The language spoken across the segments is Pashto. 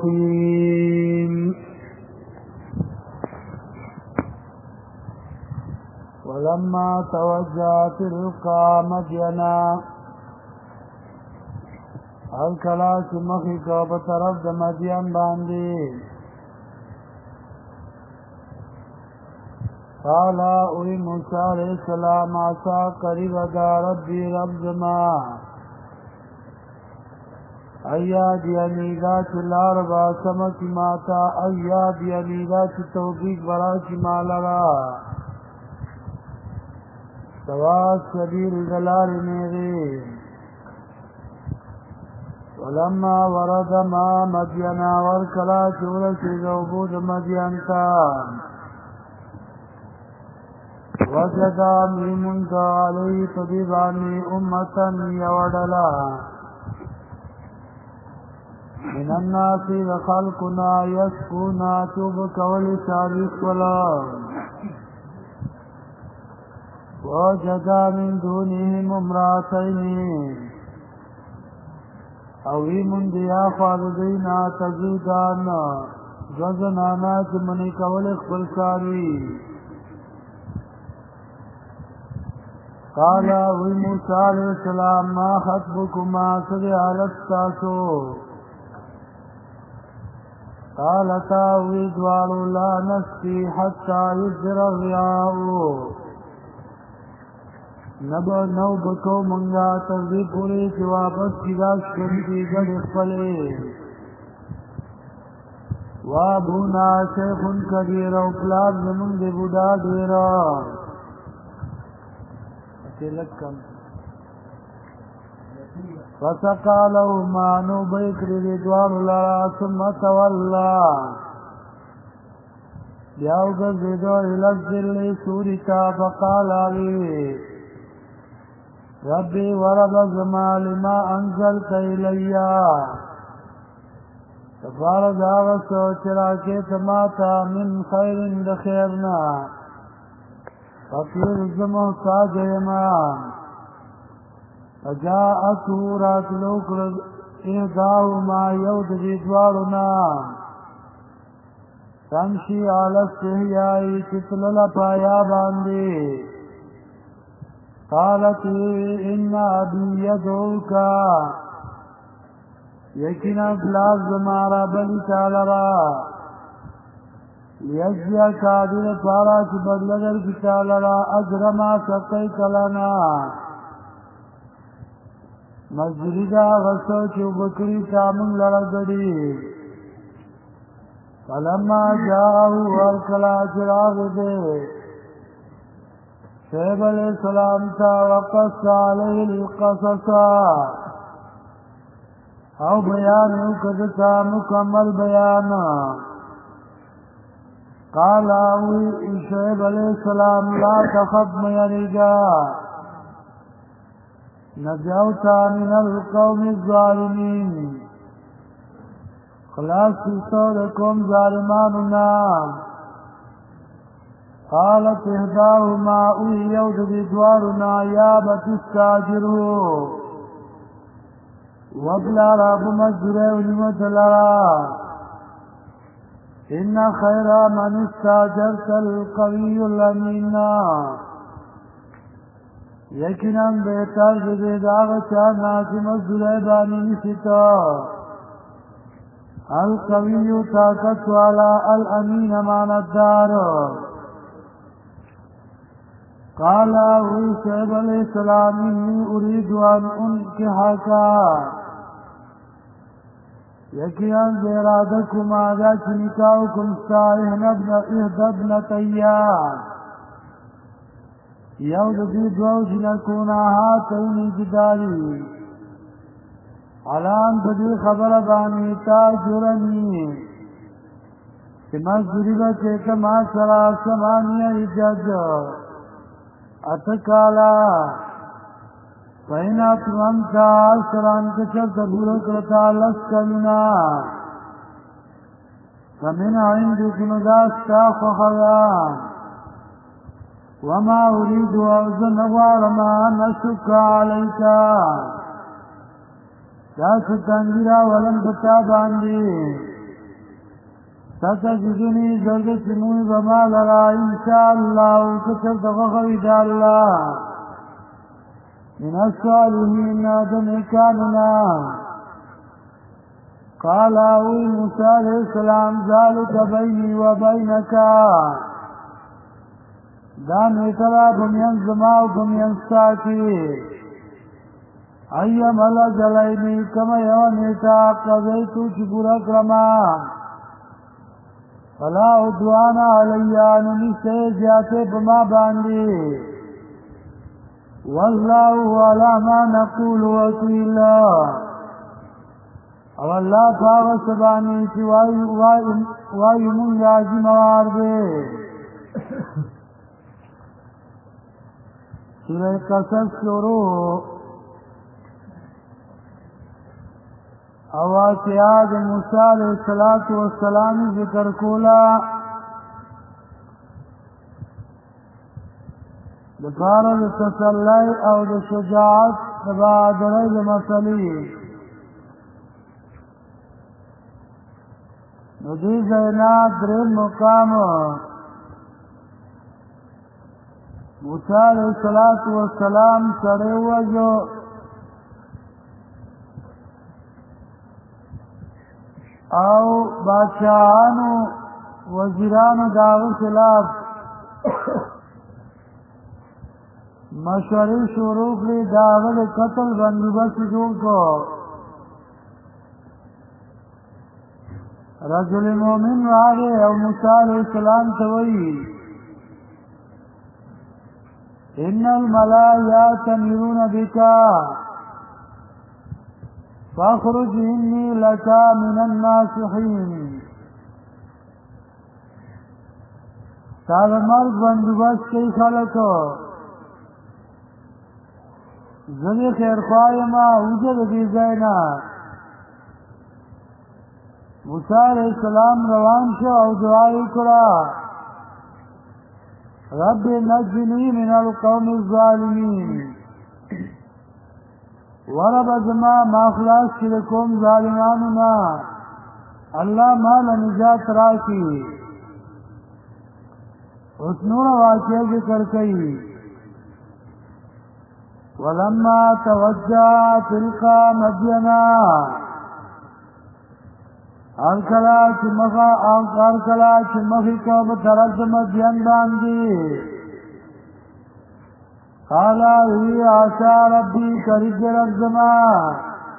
الرحيم ولما توجه تلقى مدينا الکلاس مخی کو بطرف د مدین باندی قالا اوی موسیٰ علیہ السلام عصا قریب دا ربی رب زما ایاد یمیدا چلار با سمکی ماتا ایاد یمیدا چی توفیق برا چی مالرا سواس سبیل دلال میغی ولما ورد ما مدینا ورکلا چولسی زوبود مدینتا وجدا میمونتا علی طبیبانی امتن یوڑلا من الناس وخلقنا یسکونا چوب کولی شاریف ولا وجدا من دونهم امراتین اوی من دیا خالدینا تزیدان جزنانا چمنی کول اخبر ساری قالا اوی موسیٰ علیہ السلام ما خطبکما سد حالت تاسو قالتا اوی دوارو لا نسکی حتی یجر الریاؤ نبا نو بکو منگا تردی پوری چی واپس کی داش کنی گڑ اخفلے وابونا شیخن کبیر او پلاد زمون دی بودا دیرا اکیلکم فسقالو مانو بیکری دی دوار لرا ثم تولا بیاو گزیدو الازل سوریتا فقال آلی ربی ورب زمال ما انزلت الیا تفارد آغا سوچ راکے تماتا من خیر دخیرنا فقیر زمحتاج ایمان فجاءتو رات لوکر اہداو ما یود دیدوارنا تمشی آلت سہیائی چتلل پایا باندی قالت ان ابی یدعوک یقینا فلاس زمارا بلی تعالی لیجزیا قادر پارا چی بدلگر کی تعالی اجر ما سقی کلنا مزدوری دا غصو چو بکری تامن لڑگڑی فلما جاہو ورکلا چراغ دے شعیب علیہ السلام تا وقص علیہ القصصا او بیانو کدتا مکمل بیانا قال اوی شعیب علیہ السلام لا تخب میرگا نجوتا من القوم الظالمین خلاص کی صورکم ظالماننا قالت احداهما اوی یود دیدوارنا یا بتستاجرو وبلا رب مجره ونمت لرا ان خیر من استاجرت القوی الامین یقینا بہتر جدید آغا ناسی مجره بانی نسیتا القوی طاقت والا الامین ماندار قال شعیب علیہ السلام انی اريد ان انکحک یقینا ارادکم آگا چنکاؤکم احدبنتیا یود دی دو جنکونا ہاتینی جداری علان بدی خبر بانی تاجرنی کہ مزدوری بچے کما سرا سمانیہ جج اتکالا فینا تمامتا سران کچر تبورو کرتا لسکلنا فمن عندك نداستا فخيان وما أريد أوزن وارما نشك عليك لا ستنجرا ولن بتابعني ستجدنی زرد چموی بما لرا انشاءاللہ کچر دغغوی دا اللہ من الصالحین دنکاننا قال اوی موسیٰ علیہ السلام ذالک بینی و بینکا دان اتلا بمین زماو بمین ساکی ایم الجلینی کم یونیتا قضیتو چپورا کرمان فلا عدوانا علیان نشتے زیادے بما باندی واللہ علا ما نقول وکیل او اللہ پاو سبانی چی وائی من راجی موار دے سورہ قصص شروع واقعات موسیٰ علیہ السلام ذکر کولا دفارد تسلی او د شجاعت تبادلی لمثلی ندی زینات درین مقام موسیٰ علیہ السلام سڑے ہوا جو او بادشاہانو وزیرانو داغو خلاف مشوری شروع کری داغل قتل بندوبست جوڑ کو رجل مومن آگے او موسیٰ علیہ السلام توئی ان الملا یاتمرون بکا فاخرج انی لکا من الناسحین تاغ مرگ بندوبست کی خلقو زنی خیر خواهما وجد بیزینا موسیٰ علیہ السلام روان شو او دعائی کرا رب نجنی من القوم الظالمین ورب زما ما خلاص کلکم ظالماننا اللہ مال نجات راکی اس نور واقعہ ذکر کئی ولما توجہ تلقا مدینہ ارکلا چمخی کو بطرف مدین باندی قالا ہی آسا ربی کرد رب زمان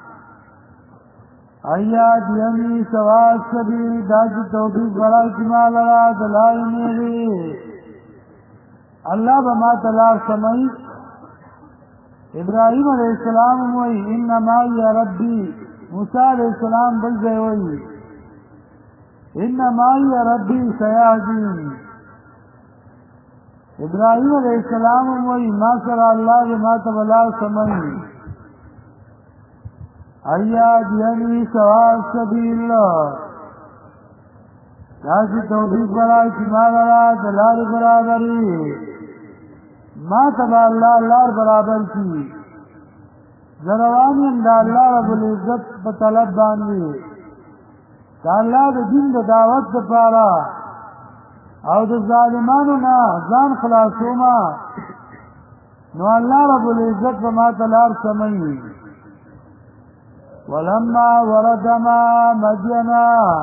ایاد یمی سواد سبی داج توفیق بڑا کمال را دلائی میری اللہ بما طلاق سمئی ابراہیم علیہ السلام ہوئی انما یا ربی موسیٰ علیہ السلام بل گئے ہوئی انما یا ربی سیاحدین ابراہیم علیہ السلام ہوئی ما سر اللہ بما تبلاغ سمئی ایاد یعنی سواد سبیل داسی توفیق برا کمال را دلال برابری ما تبا اللہ لار برابر کی زروانیم دا اللہ رب العزت بطلب بانوی دا اللہ دا دین دا دعوت دا پارا او د ظالمانو نه ځان خلاصوما نو الله رب العزت په ما تلار سمي ولما ورد ما مدینا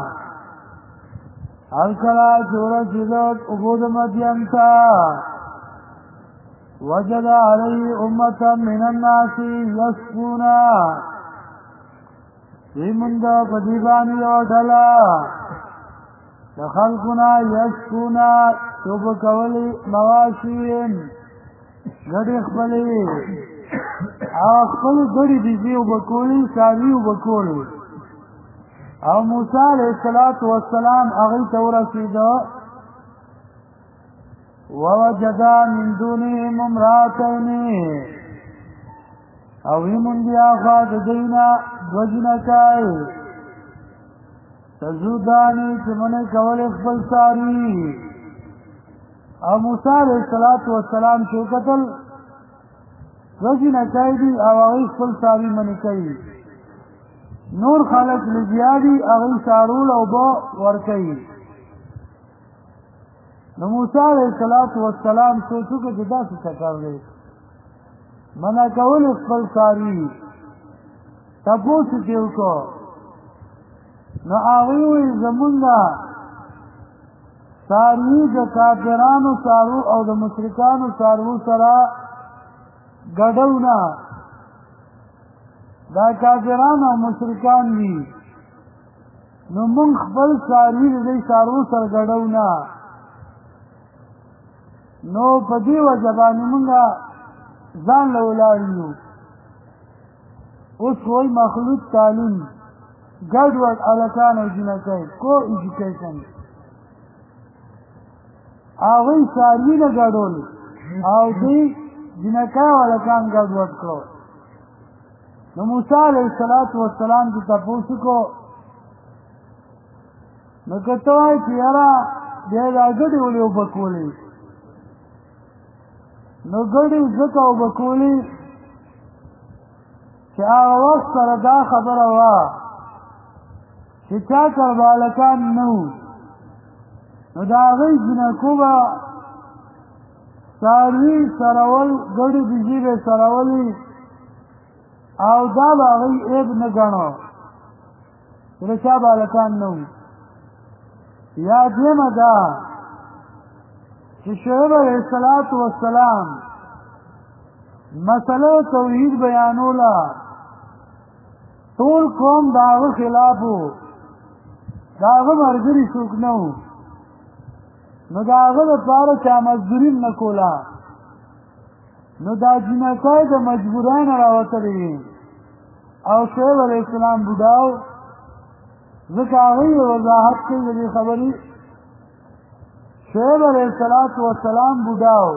الکلا جوړ جوړ عبود مدین تا وجد علی امه من الناس يسقون ایمند بدیبانی او ډلا خلقنا یسکونا توب کولی مواشین گڑی خپلی خپل گڑی دیزی او بکولی ساوی او بکولی او موسیٰ علیہ السلام اغی تورسیدو ووجدا من دونهم امراتینی او ایمون دی آخوا دینا دوجنکائی تزودانی چمنے کول اقبل ساری او موسیٰ علیہ السلام چو قتل وجی نچائی دی او اغی اقبل ساری منی کئی نور خالق لزیادی اغی سارول او با ورکی نو موسی علیہ السلام سوچو که چې داسې چکر دی منع کول خپل څاروي تپوس یې وکړو نو هغوی وایي زمونږ څاروي د کافرانو څارو او د مشرکانو څارو سره ګډو نه دا کافران او مشرکان وي نو مونږ خپل څاروي د دې څارو سره ګډو نه نو په دې وجه باندې مونږ ځان له ولاړ یو اوس وایي مخلوط تعلیم ګډوډ هلکان او جنکۍ کو ایجوکیشن هغوی څاروي نه ګډول او دوی جنکۍ او هلکان ګډوډ کړو نو موسی علیه السلام چې تپوس وکړو نو که ته وایې چې یاره بیا دا ګډې ولې اوبه کولې نو ګډې ځکه اوبه کولې چې هغه وخت سره دا خبره وه چې چا کر به هلکان نه وو نو د هغوی جنکو به څاروي سرول ګډې بیزي به سرولې او دا به هغوی عیب نه ګڼو چې د چا به هلکان نه وو یا دیمه دا چې شعیب علیه السلام مسله توحید بیانوله ټول قوم د هغه خلاف و د هغه ملګري څوک نه وو نو د هغه دپاره چا مزدوري نه کوله نو دا جنکۍ د مجبورۍ نه راوتلې وې او شعیب علیه السلام بوډا و ځکه هغوی وضاحت کوي د دې خبرې شعیب علیه السلام بوډا و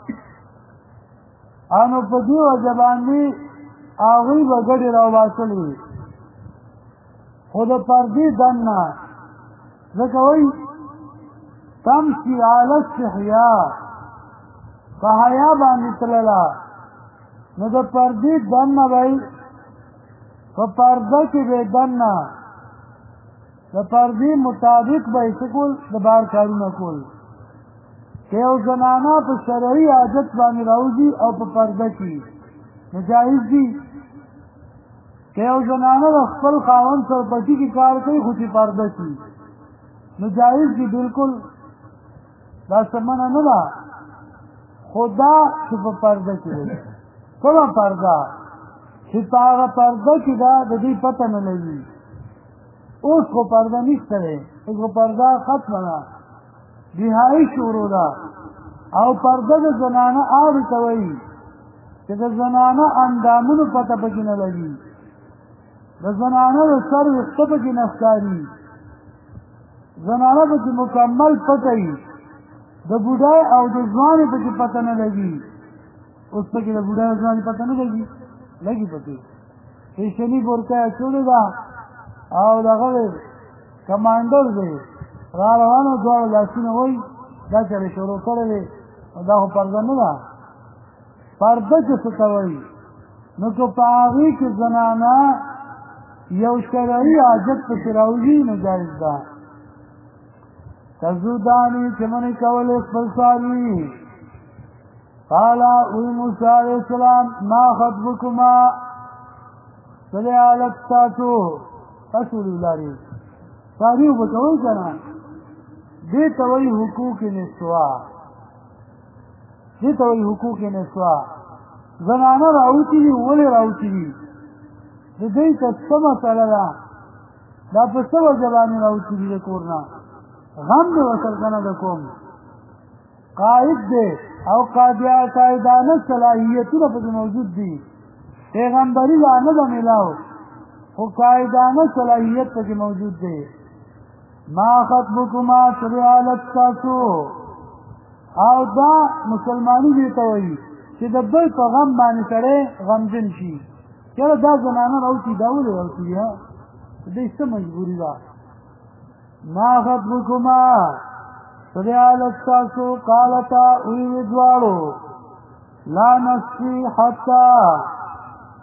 نو په دې وجه باندې هغوی به ګډې راوباسلې خو د پردې دننه ځکه وایي تمشي علی استحیا په حیا باندې تلله نو د پردې دننه به یې په پرده کې به یې دننه د پردې مطابق به یې څه کول د بار کارونه کول که یو زنانه په شرعي عادت باندې راوځي او په پرده کې نو جایز دي که یو زنانه د خپل خاوند سره پټي کې کار کوي خو چې پرده شي نو جایز دي بالکل دا څه منع نه ده خو دا چې په پرده کې دی کومه پرده چې په هغه پرده کې ده د دې پته نه لګي اوس خو پرده نشته دی اوس خو پرده ختمه ده رهایي شروع ده او پرده د زنانه هغې ته وایي چې د زنانه اندامونو پته پکې نه لګي د زنانه د سر ویښته پکې نه ښکاري زنانه پکې مکمل پټه وي د بوډای او د ځوانې پکې پته نه لګي اوس پکې د بوډای او ځوانې پته نه لګي لګي پکې فیشني بورکه یې اچولې ده او دغه کمانډر دی را روانو دواړه لاسونه وایي دا چلې شروع کړی دی دا خو پرده نه ده پرده چې څه ته وایي نو که په هغې کې زنانه یو شرعي حاجت پسې راوځي نو جایز ده تزودانی چې منې کولې خپل څاروي قال وی موسی علیه السلام ما خطبکما څه دی حالت ستاسو تاسو ولارې څاروي به کوئ که نه دې ته وایي حقوق نسوا دې ته وایي حقوق نسوا زنانه راوتي دي ولې راوتي دي د دې ته څه مسله ده دا په څه وجه باندې راوتي دي د کور نه غم دې ورسره که نه د کوم قائد دی او قائدانه صلاحیتونه پکې موجود دي پیغمبري لا نه ده میلاو خو قائدانه صلاحیت پکې موجود دی ما خطبکما څه دی حالت ستاسو او دا مسلماني دې ته وایي چې د بل په غم باندې سړی غمجن شي چېرې دا زنانه راوتي دا ولې راوتي دي دې څه مجبوري ده ما خطبکما څه دی حالت ستاسو قالتا ویې دواړو لا نسقي حتی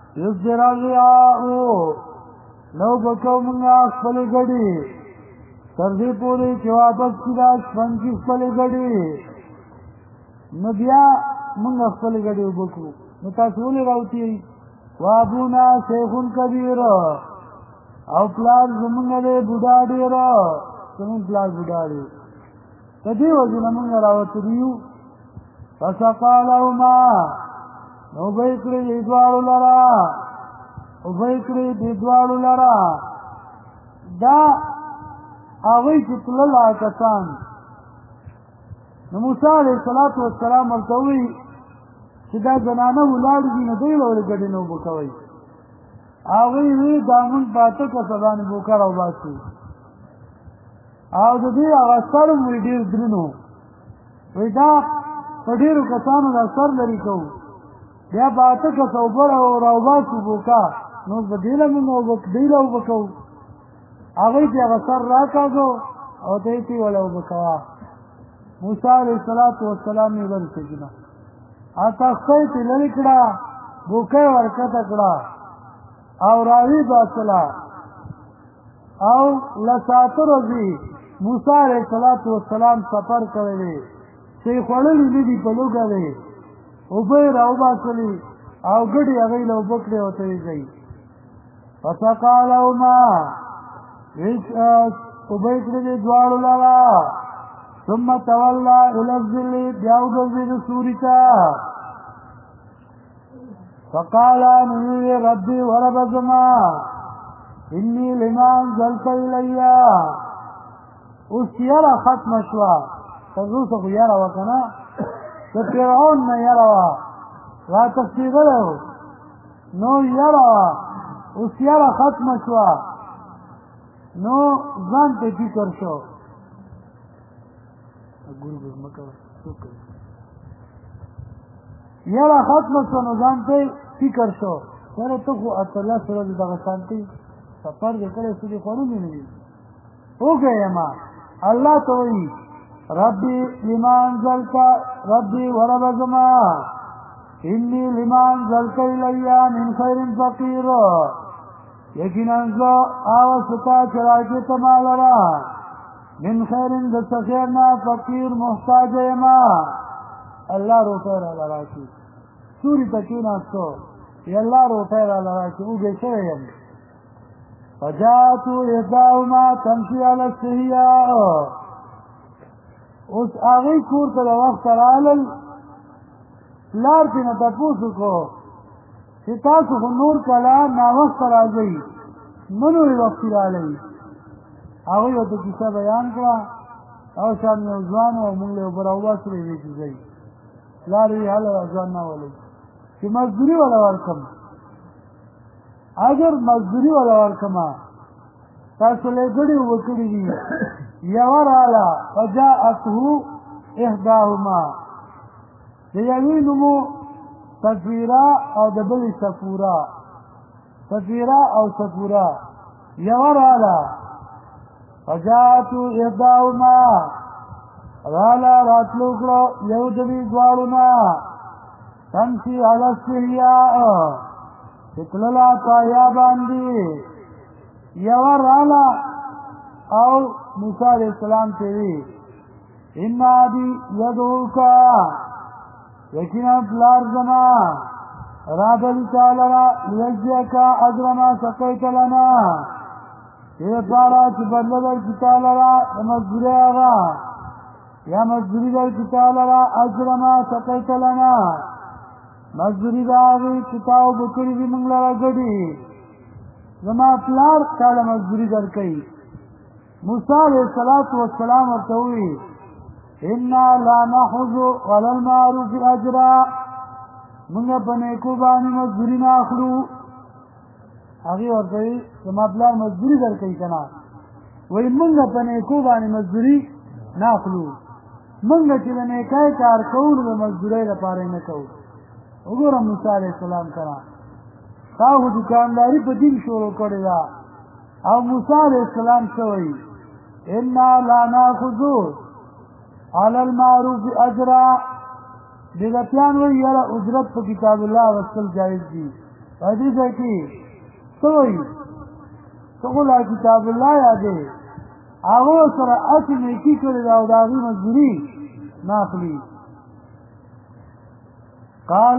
یصدر الرعاء نو به کوو مونږ خپلې ګډې تر دې پورې چې واپس کړي دا شپنکي خپلې ګډې نو بیا موږ خپلې ګډې اوبه کړو نو تاسو ولې راوتئ وابونا شیخ کبیر او پلار زمونږ دی بوډا ډېر زمونږ پلار بوډا دی د دې وجې نه موږ راوتلي یو فسقا لهما نو اوبه یې کړې دې دواړو لره دا هغوی چې تلل هغه کسان نو موسی علیه السلام ورته ووایي چې دا زنانه ولاړ دي نو دوی له ګډې نه اوبه کوئ هغوی وی دا مونږ په اته کسه باندې بوکر وباسو او د دې هغه سر هم وی ډېر درنو وی دا په ډېرو کسانو دا سر لرې کوو بیا په اته کسه اوبه راوباسو بوکا نو په دې له مونږ اوبه کوو هغوی چې هغه سر راکاږو او ته یې وله اوبه کوه موسی علیه السلام یې ورسېږي تخته یې لرې کړه بوکه یې ورکته کړه او راوی باصله او لساته ورځې موسی علیه السلام سفر کړی دی چې خوړلي نه دي په لوږه دی اوبه یې راوباسلې او ګډې هغوی له اوبه کړې ورته یې ځئ فسقا لهما اوبه یې کړې دي دواړو لره ثم تولى الى الظل بیا وګرځېد سوري ته فقال نبي ربي ورب زما اني لما انزلت الي اوس یاره ختمه شوه تر اوسه خو یاره وه که نه د فرعون نه یاره وه را تښتېدلی و نو یاره وه اوس یاره ختمه شوه نو ځان ته فکر شو یاره ختمه شوه نو ځان ته فکر شو یاره ته خو اتلس ورځې دغه شانتې سفر دې کړی څه دې خوړلي نه دي وګیما الله ته وایي ربي لما انزلت ربي ورب زما اني لما انزلت الي من خير فقير یقینا زه هغه څه ته چې راکړې ته ما لره من خیر د څه خیر نه فقیر محتاج یما الله روټی راله راکړي سوري ته کېناستو ی الله روټی راله راکړي وږی شوی یم فجاءتو احداهما تمشي على الصحياء اوس هغوی کور ته د وخته رالل پلار پې نه تپوس وکړو چې تاسو خو نور کله ناوخته راځئ نه نورې وختي رالی هغوی ورته کیسه بیان کړه او شان یو ځوان و مونږ له اوبه راوباسلې ویې چې ځئ پلار وی هله ځان نه ولئ چې مزدوري وله ورکړم اگر مزدوري وله ورکړمه تاسو له ګډې اوبه کړي دي یوه راله فجاءته احداهما د یوې نومو صفیره او د بلې صفوره صفیره او صفوره یوه راله فجاءتو احداهما راله راتلو کړو یو د دې دواړو نه تمشي علی الصحیاء چې تلله پایا باندې یوه راله او موسی علیه السلام ته وی ان ابي يدعوك یقینا پلار زما رابلی تعالی را لیجزیک اجر ما سقیت لنا دې پارا چې بدل درکړي تعالی را مزدوري هغه یا مزدوري درکړي تعالی را اجر ما سقیت لنا مزدوري دا هغې چې تا اوبه کړي دي موږ لره ګډې زما پلار تعالی مزدوري درکوي موسی علیه السلام ورته ووایي انا لا نحظ على المعروف اجرا موږ په نیکو باندې مزدوري نه اخلو هغې ورته وایي زما پلار مزدوري درکوي که نه وایي موږ په نیکو باندې مزدوري نه اخلو موږ چې د نیکۍ کار کوو نو د مزدورۍ لپاره یې نه کوو وګوره موسی علیه السلام که نه تا خو دوکانداري په دین شروع کړې ده او موسی علیه السلام څه وایي انا لا ناخذو على المعروف اجرا بدعتیان وایي یاره اجرت په کتاب الله وصل جایز دي په دې ځای کې څه وایي ته خو لا کتاب الله یادې هغه سره اسی نیکی کړی دا او د هغې مزدوري نه اخلي. قال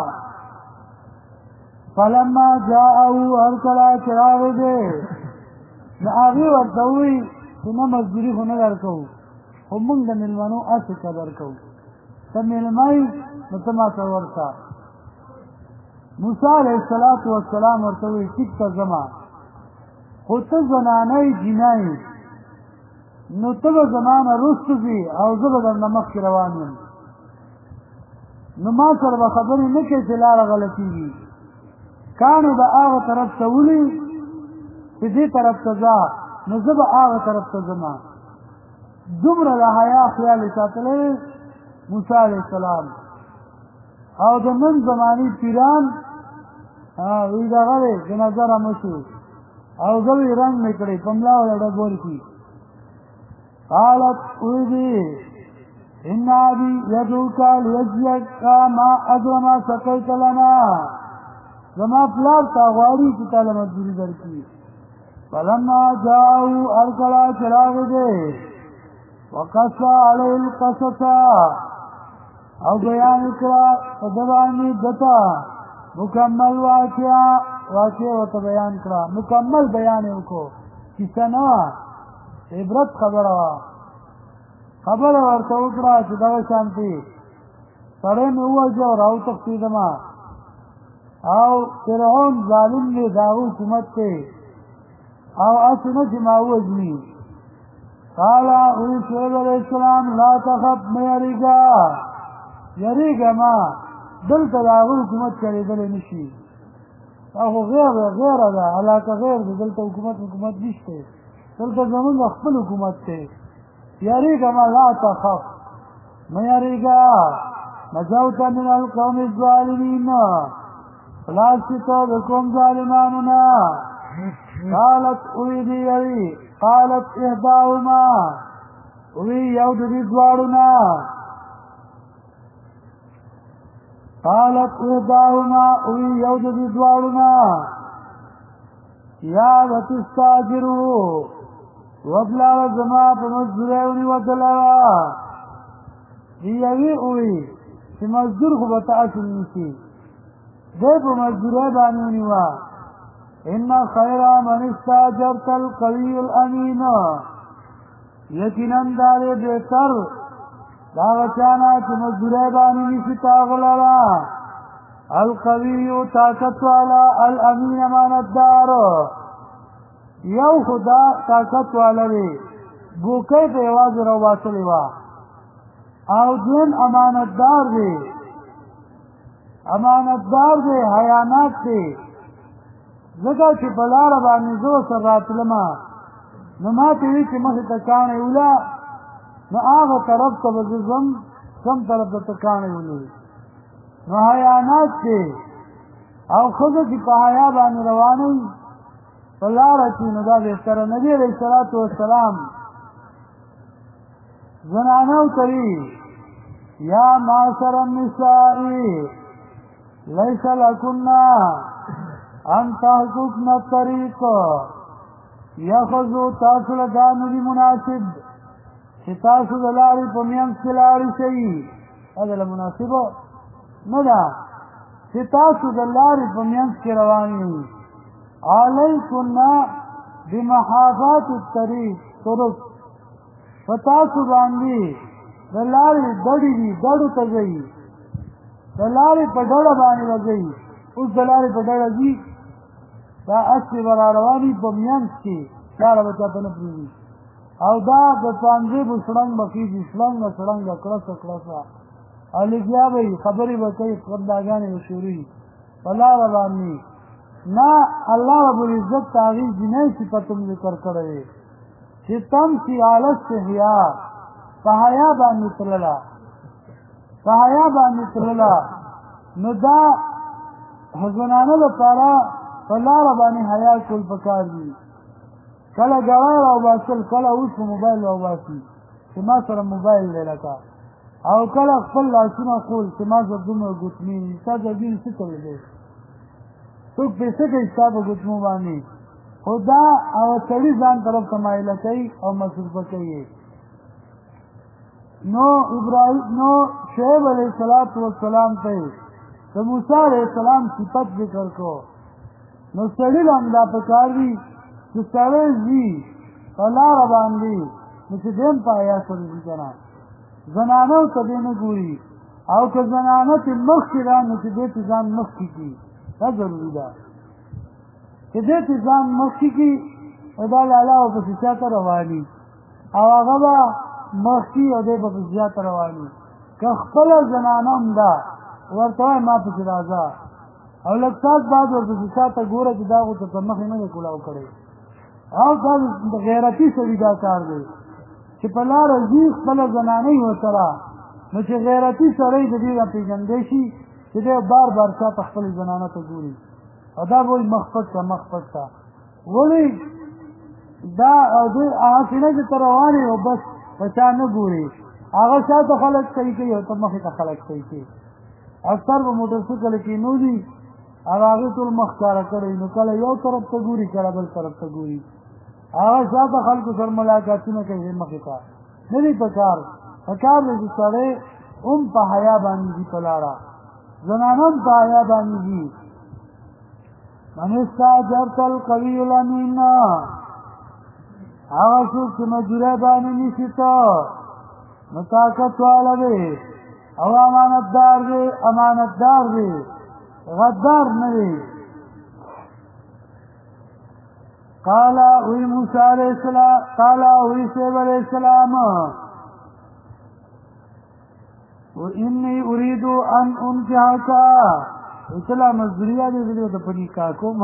فلما جاءه هر کله چې راغی دی نو هغې ورته ووایي چې نه مزدوري خو نه درکوو خو موږ د مېلمنو هسې قدر کوو ته مېلمه یې نو ته ما ته ورشه. موسی علیه السلام ورته ووایي ټیک ته ځمه خو ته زنانه یې جینه یې نو ته به زما نه رسته ځې او زه به درنه مخکې روان یم نو ما سره به خبرې نه کوې چې لاره غلطېږي کاڼې به هغه طرف ته ولي چې دې طرف ته ځه نو زه به هغه طرف ته ځمه. دومره د حیا خیال یې ساتلی موسی علیه السلام. او د نن زمانې پیران وی دغه دی د نظره مه شو او زه وی رنګ مې کړی په ملا وله ډبول کي. قالت ویدي ان ابي يدعوك ليجزيك ما اجر ما سقيت لنا زما پلار تا غواړي چې تعالی مزدوري درکړي. فلما جاءوا ارسلا چراغ دے وقص علیه القصص او بیان کرا فدبانی دتا مکمل واقعہ وتا بیان کرا مکمل بیان کو کیسه نه عبرت خبره ورته وکړه چې دا شانتي سړی مې ووژه او راوتښتېدمه او فرعون ظالم دی د هغه حکومت دی او هسې نه چې ما ووژني. قال شعیب علیه السلام لا تخف مه یریږه یریږه ما دلته د هغه حکومت چلېدلی نه شي دا خو غیره ده علاقه غیر ده دلته حکومت نشته دلته زمونږ خپل حکومت دی یریږه ما لا تخف مه یریږه نجوت من القوم الظالمین خلاص چې ته د قوم ظالمانو نه. قالت احداهما وی یو د دې دواړو نه یا وتستاجروا وبلا زما په مزدورۍ ونیوتله یوې ووی چې مزدور خو به تاسو نیسي دی په مزدورۍ باندې ونیوه. ان خیر من استاجرت القوی الامین یقینا دارې بهتر دا چانا چې مزدورۍ باندې نیسي تا هغه لره القوی طاقت والا الامین امانتدار یو خدا طاقت والا دی ګوکۍ په یوازې راوباسلې وه او دویم امانتدار دی حیانات دی ځکه چې په لاره باندې زه ورسره راتلمه نو ما ته وي چې مخې ته کاڼی وله نو هغه طرف ته به زه ځم کوم طرف ته ته کاڼی ولې نو حیانات دی او ښځه چې په حیا باندې روانه وي په لاره کې نو دا بهتره. نبي علیه الصلاة والسلام زنانو ته وي یا معاشر النساء لیس لکن ان تحققن الطریق یخذو تاسو له دا نه دي مناسب چې تاسو د لارې په منځ کې لاړې شئ دا له مناسبه نه ده چې تاسو د لارې په منځ کې روان یئ. علیکن بمحاذات الطریق طرق په تاسو باندې د لارې ډډې دي ډډو ته ځئ د لارې په ډډه باندې به ځئ اوس د لارې په ډډه ځي دا اسې به را رواني په منځ کې لاره به چاته نه پرېږدي او دا د پانځې به سړنګ به کېږي سړنګه سړنګه کړسه او لګیا به وي خبرې به کوي خبرداګانې به شروع وي په لاره باندې نه الله رب العزت د هغې جنۍ صفت هم ذکر کړی دی چې تمشي علی استحیا په حیا باندې تلله نو دا زنانو لپاره په لاره باندې حیا کول پکار دي. کله ګړی راوباسل کله اوس په موبایل راوباسي چې ما سره موبایل دی لکه او کله خپل لاسونه خول چې ما زه دومره ګوتمې ستا جګین څه کوي دی څوک پې څه کوي ستا په ګوتمو باندې خو دا او سړي ځان طرف ته مایله کوي او مصروفه کوي. نو شعیب علیہ السلام ته د موسی علیہ السلام صفت ذکر کو. نو سړي هم دا پکار وي چې سړی ځي په لاره باندې نو چې دیم په حیا سره ځي که نه زنانو ته دې نه ګوري او که زنانه ترې مخکې را نو چې دې ته ځان مخکې کړي دا ضروري ده چې دې ته ځان مخکې کړي او دا لالا ورپسې چا ته رواني او هغه به مخکې او دی به پسې چا ته رواني که خپله زنانه هم ده ورته وایي ما پسې راځه او لږ ساعت بعد ورپسې چا ته ګوره چې دا خو ته مخې نه دی کولاو کړی او دا د غیرتي سړي دا کار دی چې په لاره ځي خپله زنانۍ ورسره نو چې غیرتي سړی د دې را پېژندی شي چې دی بار بار چا ته خپلې زنانه ته ګوري او دا به وایي مخ پټ کړه مخ پټ کړه ولې دا او دوی هغه سینه چې ته روان یې او بس په چا نه ګوري هغه شا ته خلک صحیح کوي او ته مخې ته خلک صحیح کوي اکثر به موټرسایکل کې نو دي او هغې ټول مخ ښکاره کړی نو کله یو طرف ته ګوري کله بل طرف ته ګوري هغه شا ته خلکو سره ملاقاتونه کوي مخې ته نه دي پکار پکار دی چې سړی هم په حیا باندې ځي په لاره زنانه هم په حیا باندې ځي من استاجرت القوي الامین هغه څوک چې مجبوری باندې نیسي ته نو طاقت والا دی او امانتدار دی غدار نه دی. قال وی موسی علیہ السلام قال وی شعیب علیہ السلام وانی اريد ان انكحك اسلام مزدوریه دې ته په نکاح کوم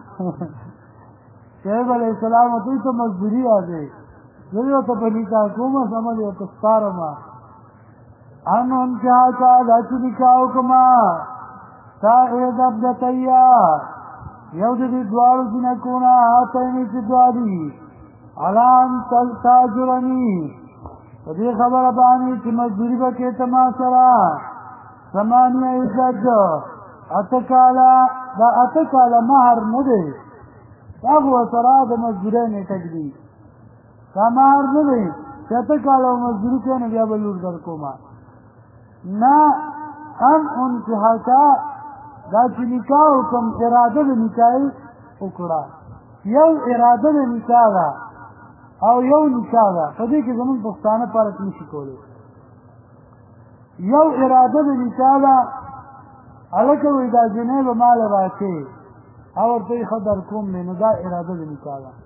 شعیب علیہ السلام ته مزدوریه دې ته په نکاح کوم سمجھ او تستارما ان انكحك لا نکاح کوما ساعد ابدتیا یو دې دوالو جنکونا آتینی چی دوادی علام تاجرنی و دی خبر بانی چی مزدوری بکیتا ما سرا سمانی عزت اتکالا دا اتکالا مہر ندے تاگو سرا دا مزدوری نیتک دی تا مہر ندے چی اتکالا مزدوری کینے بیا بلور در کوما نا ان کی حقا دا چې نکاح کوم اراده د نکاح وکړه یو اراده د نکاح ده او یو نکاح ده په دې کې زموږ پښتانه فرق نشي کولی یو اراده د نکاح ده هلکه وایي دا جنۍ به ماله راکړې او ورته یې ښه در کوم دی نو دا اراده د نکاح ده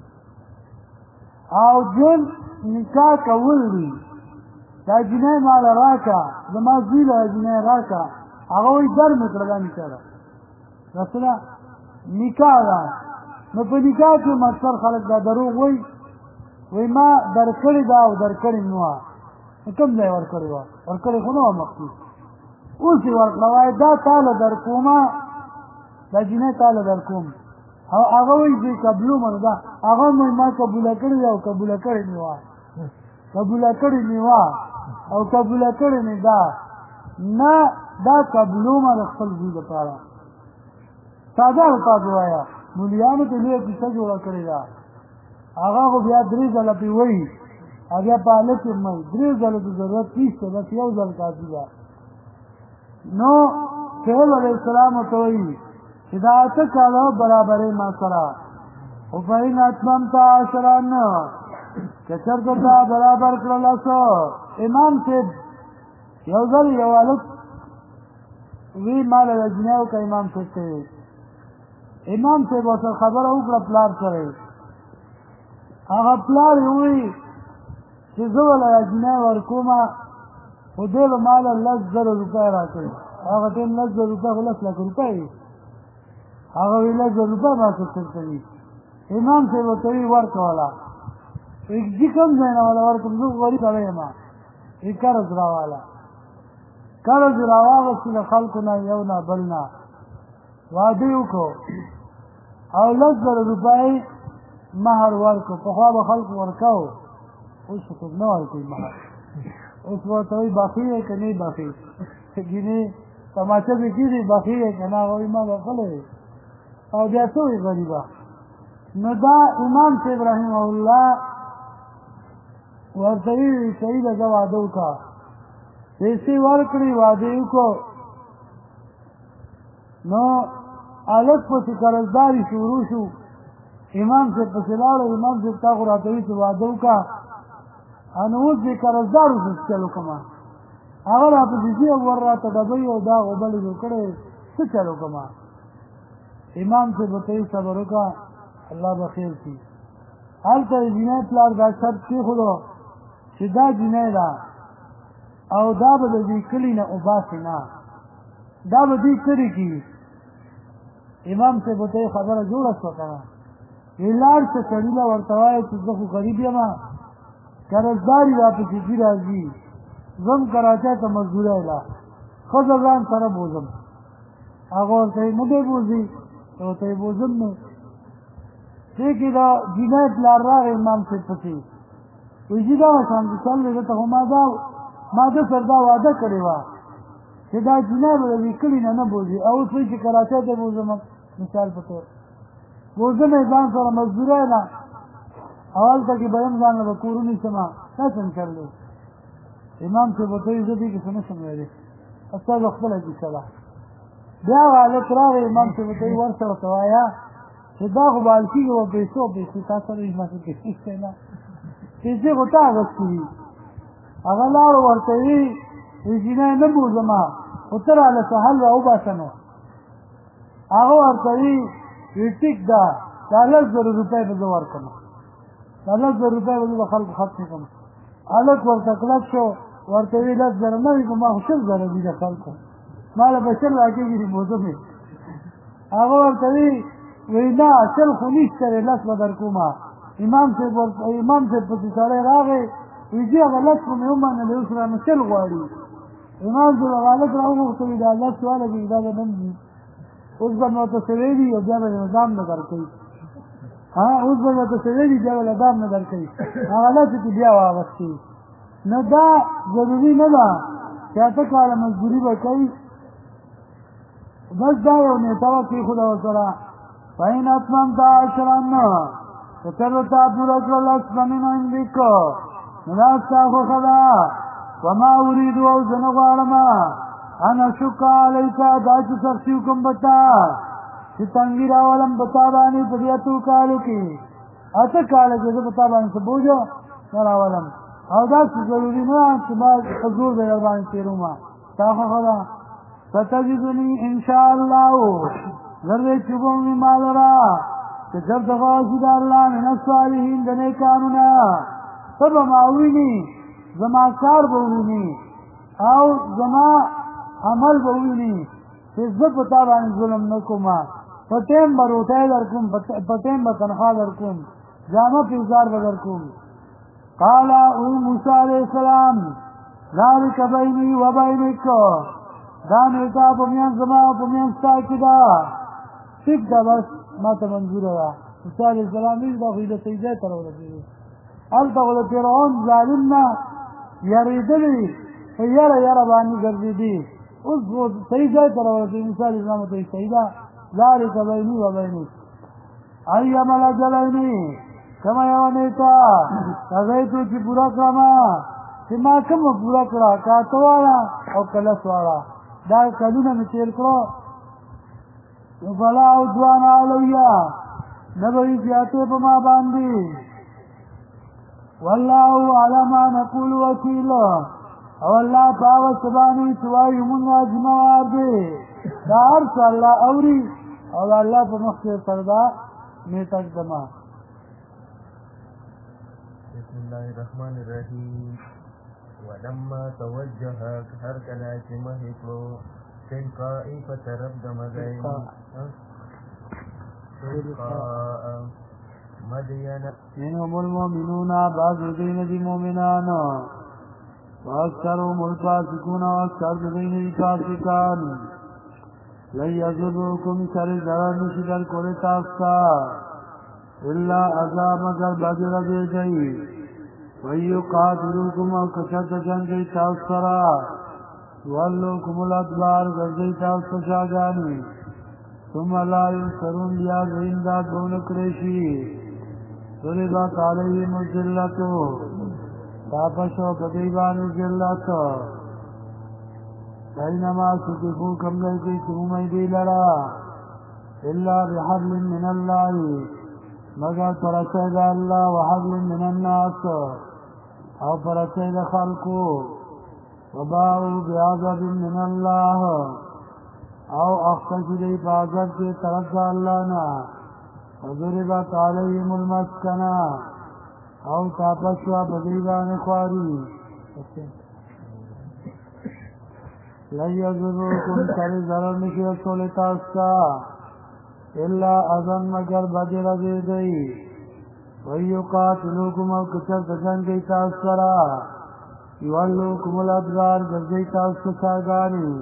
او جن نکاح کول دي دا جنۍ ماله راکړه زما زوی له جنۍ راکړه هغه وایي در مې کړه دا نکاح ده رسوله نکاح ده نو په نکاح کې مکثر خلک دا دروغ وایي ما درکړې ده او درکړې نه وه کوم ځای ورکړې وه ورکړې خو نه وه مخکې اوس یې ورکړه وایي دا تاله در کومه دا جنۍ تاله در کوم او هغه وایي چې قبلومه نو دا هغه هم وایي ما قبوله کړې ده او قبوله کړې مې وه قبوله کړې مې وه او قبوله کړې مې ده نه دا قبلومه د خپل زوی دپاره ساده الفاظ ووایه مولیانو ته لویه کیسه جوړه کړې ده هغه خو بیا درې ځله پرې وایي او بیا په هلک یې وایي درې ځله د ضرورت نشته بس یو ځل کافي ده نو شعیب علیہ السلام ورته وایي چې دا اته کاله برابرې ما سره خو فإن اتممت عشرا که چېرته تا برابر کړله څه امام صاحب یو ځل یو هلک وی ما له جنۍ وکړه امام صاحب ته امام صاحب ورسره خبره وکړه پلار سره هغه پلار یې ووایي چې زه به له جنۍ ورکومه خو دی به ما له 10,000 روپۍ راکړي هغه ټایم 10,000 روپۍ خو 10 لکه روپۍ وي هغه وایي 10,000 روپۍ ماته چېرته وي امام صاحب ورته وایي ورکوله ځي کوم ځای نه وله ورکړم زه غریب سړی یم وایي قرض راواله قرض یې راواغستې له خلکو نه یو نه بل نه واده یې وکړو او 10,000 روپۍ مهر ورکړو پخوا به خلکو ورکوو اوس خو څوک نه ورکوي مهر اوس ورته وایي باقي یې که نه باقي ګینې تماچه دې کېږي باقي یې که نه هغه وایي ما بخلی او بیا څه وایي غریبه نو دا امام صاحب رحمه الله ورته وی صحیح ده زه واده وکړه پیسې ورکړې واده یې وکړو نو هلک پسې قرضداري شروع شو امام صاحب پسې لاړو امام صاحب تا خو راته وي چې واده وکړه نو اوس دې قرضدارو څه چل وکړمه هغه راپسې ځي او ور راته ډبۍ او دا غوبلې جوړ کړی څه چل وکړمه امام صاحب ورته وي صبر وکړه الله به خیر کړي هلته یې جینۍ پلار دا شرط کېښودو چې دا جینۍ ده او دا به د دې کلي نه وباسې نه دا به دوی کړي کړي امام صاحب ورته خبره جوړه شوه که نه وی لاړ شه سړي له ورته وایه چې زه خو غریب یم قرضداري راپسې ځي راځي زم کراچۍ ته مزدورۍ له ښځه ځان سره بوځم هغه ورته یې نه دی بوځي ورته یې بوځم نه دې کې دا جینۍ پلار راغی امام صاحب پسې وایي چې دا شان دي چل دی دته خو ما ده سره دا واده کړې وه چې دا جینۍ به د دې کلي نه نه بوځي او اوس وایي چې کراچۍ ته بوځم مثال په طور بوځم یې ځان سره مزدورۍ نه او هلته کې به یم ځان له به کور ونیسمه دا څنګه چل دی امام صاحب ورته وایي زه دې کې څه نه شم ویلی استاد خپله کیسه ده بیا هغه هلک راغی امام صاحب ورته وایي ورشه ورته وایه چې دا خو به حل کېږي به پیسې تا سره وي ماسې پیسې نه پیسې خو تا اخېستې دي هغه لاړو ورته وي جینۍ نه بوځمه خو ته راله څه حل را وباسه نو هغه ورته وي ټیک ده دا 10,000 روپۍ به زه ورکړم دا 10,000 روپۍ به زه د خلکو خرڅ کړم هلک ورته کلک شو ورته وي 10,000 نه وي خو ما خو 100,000 دي د خلکو ما له به 100 راکېږي دي بوځم یې هغه ورته وي وی نه 100 خو نشته دی 10 به در کومه امام صاحب پسې سړی راغی وی چې هغه 10 خو مې ومنلې اوس رانه 100 غواړي امام صاحب هغه هلک راوغوښته وي دا 10 واله دي دا به نن دي اوس به مې ورته څه ویلي او بیا به یې دام نه درکوي اوس به مې ورته څه ویلي بیا به له دام نه درکوي هغه لسې چې بیا واغستې نو دا ضروري نه ده چې 8 کاله مزدوري به کوي بس دا یو نیټه وه کېښوده ورسره فإن أتممت عشرا فكرتا پورا کړل من عندك نو دا ستا خوښه ده وما أريد او زه نه غواړم ان اشق علیک دا چې سختي وکړم په تا چې تنګي راولم په تا باندې په دې 8 کالو کې 8 کاله کې زه په تا باندې څه بوجھ نه راولم او دا څه ضروري نه چې ما حضور به در باندې تېروم ستا خوښه ده ستجدني ان شاء الله ذره چوبوں میں مالرا کہ جب دغاشد اللہ من الصالحین دنے کانونا تب ماوینی زما کار بوینی او زما عمل بوینی کہ زب تابان ظلم نکوما پتیم بروٹے درکم پتیم بتنخواہ درکم جامع پیزار بدرکم قالا او موسیٰ علیہ السلام ذالک بینی و بینک دا نیتا پمیان زما پمیان ستا کدا ٹھیک ده بس ما ته منظوره ده موسی علیه السلام هېڅ دا خو یې د صحیح ځای ته راورسېدو هلته خو د فرعون ظالم نه یارېدلي په یره باندې ګرځېدي اوس خو صحیح ځای ته راورسېدو موسی علیه السلام ته یې صحیح ده ذلک بیني و بینک ایما الاجلین کومه یوه نیټه هغې ته چې پوره کړمه چې ما کومه پوره کړه که 8 واړه او که 10 واړه دا کلونه مې تېر کړو فلا عدوان علیا نبوی زیادے پا ما باندی واللہ علی ما نقول وکیل او اللہ پاوہ سبانی سوائی منگا جمعوار دے دا عرص اللہ اوری او اللہ پا مخصر پردہ میتک دما بسم اللہ الرحمن الرحیم ولما توجہ ہر کلا چمہکلو تلقاء فترب دمغين تلقاء مدين منهم المؤمنون بعض دين دي مؤمنان واكثرهم الفاسقون واكثر دين الفاسقان لن يضركم شر ضرر نشدر كل تاستا الا عذاب مگر بدر دے گئی ويقاتلوكم وكشت جنگ تاسرا واللوكم الادبار گردی تاستا شاگانی ثم لا ينصرون بیا زنداد بونکریشی ضربت علیهم الذلتو تاپشو پدیبان ذلتو بینما سکفو کملی کی چمومی دی لڑا الا بحبل من اللہ مگر پرسید اللہ وحبل من الناس او پرسید خلقو وباؤوا بعذاب من اللہ او اختصدی فاظر کی طرف اللہنا وضربت علیهم المسکنہ او تاپشوا بدیبان خواری لن یضروکم کری ضرر نشی رسول تاستا الا اذن مگر بدر دیدئی ویقاتلوکم او کچر تجنگی تاسترا یولوکم الادبار جزی تاست ساگانی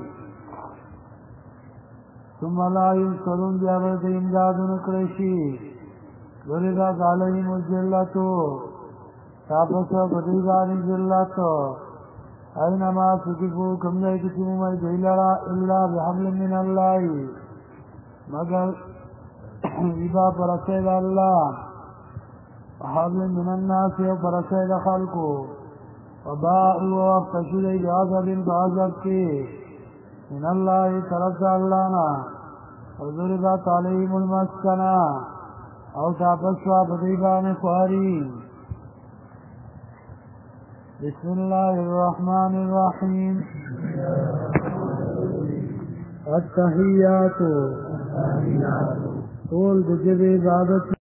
ثم لا ينصرون بیابرد امدادن کرشی ضربت علیهم الذلتو تاپس بدیبان ذلتو اینما سکفو کمدے کسی ممئی دیلرا الا بحبل من اللہ مگر عبا پرسید اللہ وحبل من الناس پرسید خلقو وباؤوا وافتشدی بعذب بعذب کی من اللہ طرف اللہنا وضربت علیهم المسکنہ او تاپسوا بدیبان خواری بسم الله الرحمن الرحيم التحيات طول بجب عبادت